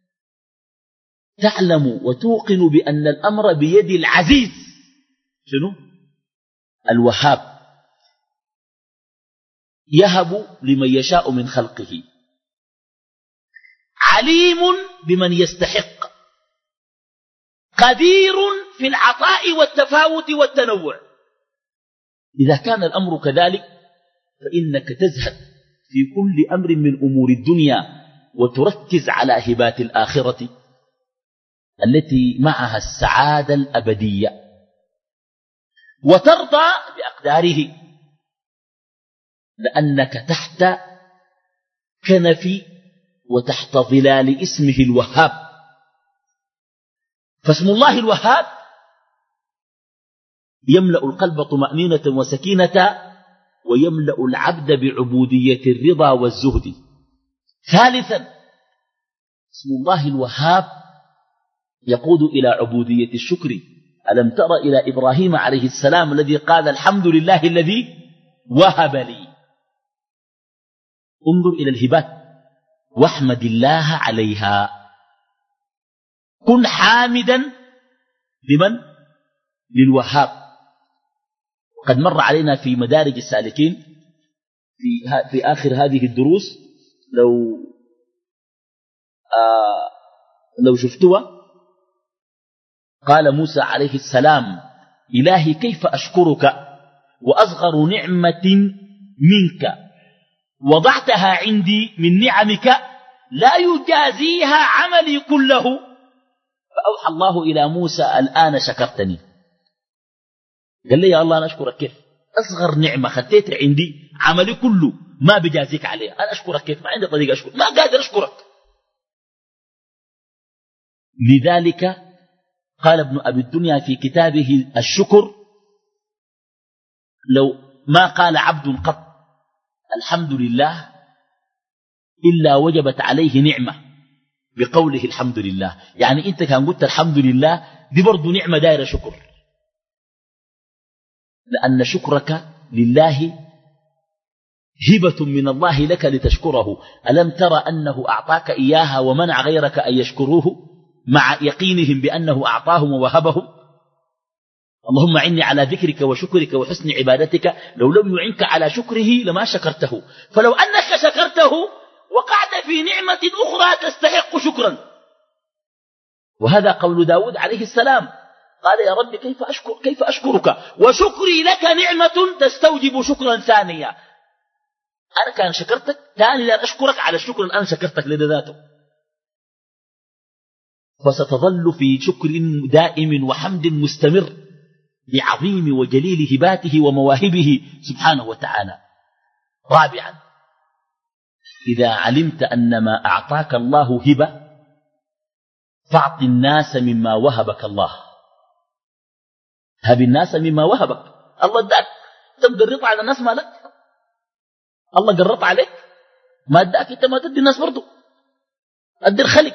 تعلم وتوقن بأن الأمر بيد العزيز. شنو؟ الوهاب. يهب لمن يشاء من خلقه، عليم بمن يستحق، قدير في العطاء والتفاوت والتنوع. إذا كان الأمر كذلك فإنك تزهد في كل أمر من أمور الدنيا وتركز على هبات الآخرة التي معها السعادة الأبدية، وترضى بأقداره لأنك تحت كنف وتحت ظلال اسمه الوهاب. فاسم الله الوهاب يملأ القلب طمأنينة وسكينة، ويملأ العبد بعبودية الرضا والزهد. ثالثا، اسم الله الوهاب يقود إلى عبودية الشكر. ألم تر إلى إبراهيم عليه السلام الذي قال الحمد لله الذي وهب لي. انظر إلى الهبات واحمد الله عليها. كن حامدا لمن؟ للوهاب. قد مر علينا في مدارج السالكين في, في آخر هذه الدروس، لو آه لو شفتوها، قال موسى عليه السلام إلهي كيف أشكرك وأصغر نعمة منك وضعتها عندي من نعمك لا يجازيها عملي كله. فأوحى الله إلى موسى الآن شكرتني. قال لي يا الله أنا أشكرك كيف؟ أصغر نعمة خدتها عندي عملي كله ما بجازيك عليها، أنا أشكرك كيف؟ ما عندي طريقة أشكر، ما قادر أشكرك. لذلك قال ابن أبي الدنيا في كتابه الشكر: لو ما قال عبد قط الحمد لله إلا وجبت عليه نعمة بقوله الحمد لله. يعني أنت كان قلت الحمد لله دي برضو نعمة دائرة شكر، لأن شكرك لله هبة من الله لك لتشكره. ألم ترى أنه أعطاك إياها ومنع غيرك أن يشكروه مع يقينهم بأنه أعطاهم ووهبهم؟ اللهم عني على ذكرك وشكرك وحسن عبادتك، لو لم يعنك على شكره لما شكرته. فلو أنك شكرته وقعت في نعمة أخرى تستحق شكرا. وهذا قول داود عليه السلام، قال يا رب كيف أشكر كيف أشكرك وشكري لك نعمة تستوجب شكرا ثانية. أنا كان شكرتك ثاني لأن أشكرك على الشكر الآن شكرتك لذاته. فستظل في شكر دائم وحمد مستمر بعظيم وجليل هباته ومواهبه سبحانه وتعالى. رابعا، إذا علمت أن ما أعطاك الله هبة فاعط الناس مما وهبك الله. هب الناس مما وهبك. الله اداك، انت قرط على الناس ما لك. الله قرط عليك ما اداك، انت ما تدي الناس برضو، ادي الخلق.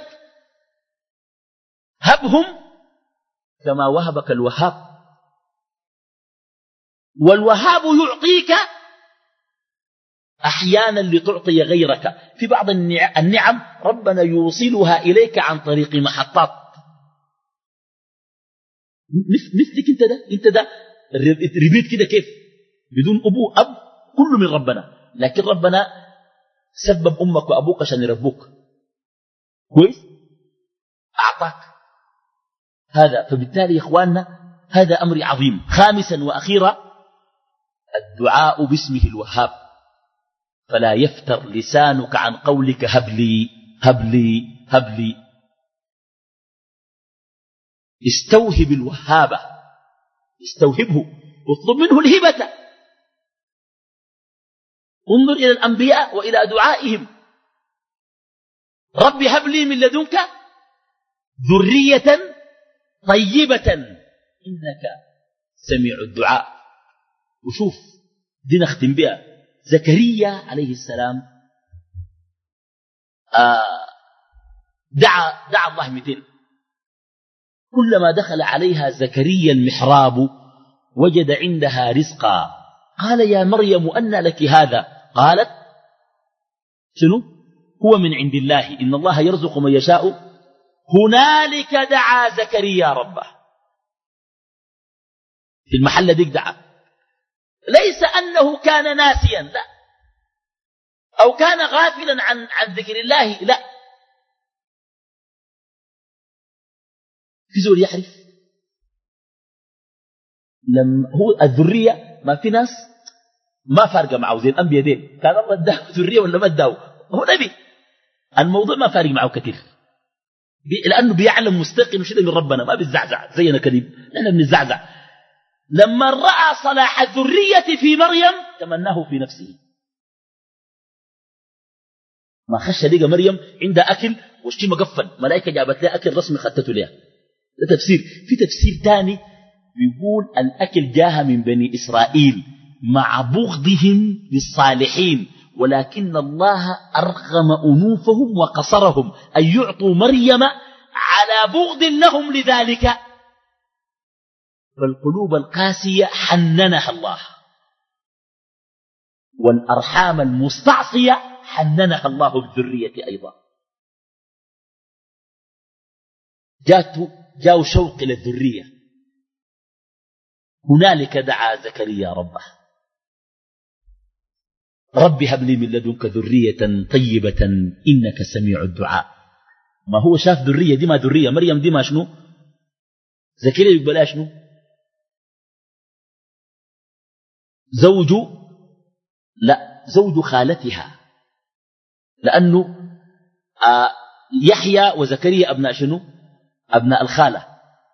هبهم كما وهبك الوهاب. والوهاب يعطيك أحيانا لتعطي غيرك. في بعض النعم ربنا يوصلها إليك عن طريق محطات. مثلك انت ده انت ده ربيت كده كيف بدون أبو أب كله من ربنا، لكن ربنا سبب أمك وأبوك عشان يربوك كويس، أعطاك. هذا. فبالتالي يا إخواننا هذا أمر عظيم. خامسا وأخيرا الدعاء باسمه الوهاب، فلا يفتر لسانك عن قولك هب لي هب لي هب لي. استوهب الوهابة، استوهبه، اطلب منه الهبة. انظر إلى الأنبياء وإلى دعائهم، رب هب لي من لدنك ذرية طيبة إنك سميع الدعاء. وشوف دي نختم بها، زكريا عليه السلام آه دعا دعا الله مئتين. كلما دخل عليها زكريا المحراب وجد عندها رزقا، قال يا مريم أنى لك هذا؟ قالت شنو؟ هو من عند الله إن الله يرزق من يشاء. هنالك دعا زكريا ربه، في المحل ديك دعا، ليس أنه كان ناسيا، لا، أو كان غافلا عن عن ذكر الله، لا، في زول يعرف لما هو الذرية. ما في ناس ما فارقة معه زي الأنبياء دين، كان الله اداه ذرية ولا ما اداه، هو نبي، الموضوع ما فارق معه كثير، لأنه بيعلم مستقيم وشيء من ربنا، ما بيزعزع زينا كذب، لأننا بنزعزع. لما رأى صلاح الذرية في مريم تمناه في نفسه، ما خش لقى مريم عندها أكل وشي مقفل، ملائكة جابت لها أكل رسمي خدته لها. ده تفسير. في تفسير تاني بيقول الأكل جاها من بني إسرائيل مع بغضهم للصالحين، ولكن الله أرغم أنوفهم وقصرهم أن يعطوا مريم على بغض لهم لذلك، فالقلوب القاسية حننها الله، والأرحام المستعصية حننها الله بالذرية أيضا. جاءوا جاءوا شوق إلى الذرية. هنالك دعا زكريا ربه رب هب لي من لدنك ذرية طيبة إنك سميع الدعاء. ما هو شاف ذرية دي، ما ذرية مريم دي ما شنو، زكريا يقبلها شنو، زوج، لا، زوج خالتها، لأنه آه يحيى وزكريا أبناء شنو، أبناء الخالة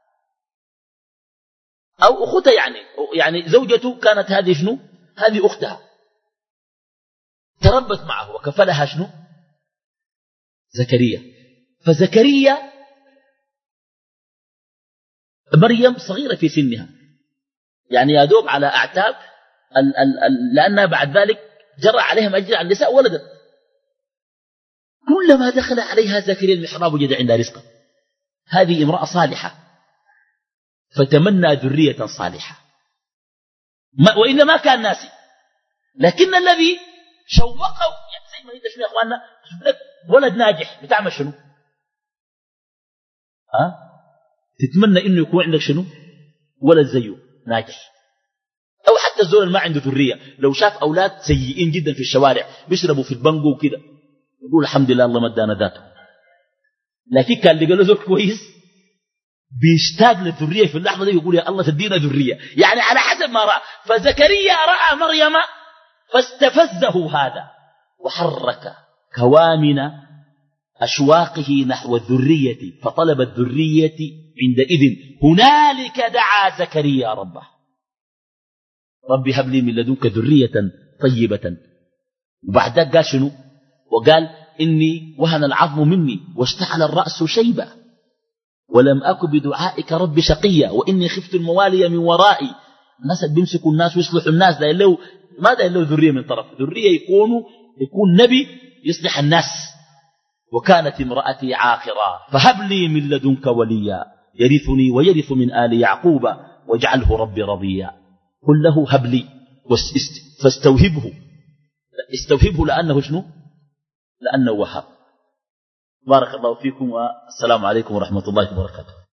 أو أختها، يعني يعني زوجته كانت هذه شنو، هذه أختها، تربت معه وكفلها شنو، زكريا. فزكريا مريم صغيرة في سنها، يعني يا دوب على أعتاب ال ال ال لأنها بعد ذلك جرى عليها مجرى على النساء ولدت. كلما دخل عليها زكريا المحراب وجد عندها رزقا. هذه امرأة صالحة فتمنى ذرية صالحة، ما وإلا ما كان ناسي، لكن الذي شوقه يعني زي ما انت شنو يا اخواننا، ولد ناجح بتعمل شنو؟ ها؟ أه؟ تتمنى انه يكون عندك شنو؟ ولد زيه ناجح. او حتى الزول اللي ما عنده ذريه لو شاف اولاد سيئين جدا في الشوارع بيشربوا في البنجو وكده يقول الحمد لله الله ما ادانا ذاته. لكن كان اللي قال له زول كويس بيشتاق للذريه في اللحظه دي يقول يا الله تدينا ذريه، يعني على حسب ما راى. فزكريا راى مريم فاستفزه هذا وحرك كوامن أشواقه نحو الذرية، فطلب الذرية عندئذ. هنالك دعا زكريا ربه رب هب لي من لدنك ذرية طيبة. وبعد ذلك قال شنو؟ وقال إني وهن العظم مني واشتعل الرأس شيبا ولم أك بدعائك رب شقيا وإني خفت الموالي من ورائي. الناس بيمسكوا الناس ويصلحوا الناس، لا يلو ماذا يلو ذرية من طرف، ذرية يكون يكون نبي يصلح الناس. وكانت امرأتي عاقرا فهب لي من لدنك وليا يرثني ويرث من آل يعقوب واجعله ربي رضيا. قل له هب لي فاستوهبه، استوهبه لأنه شنو؟ لأنه وهب. بارك الله فيكم والسلام عليكم ورحمة الله وبركاته.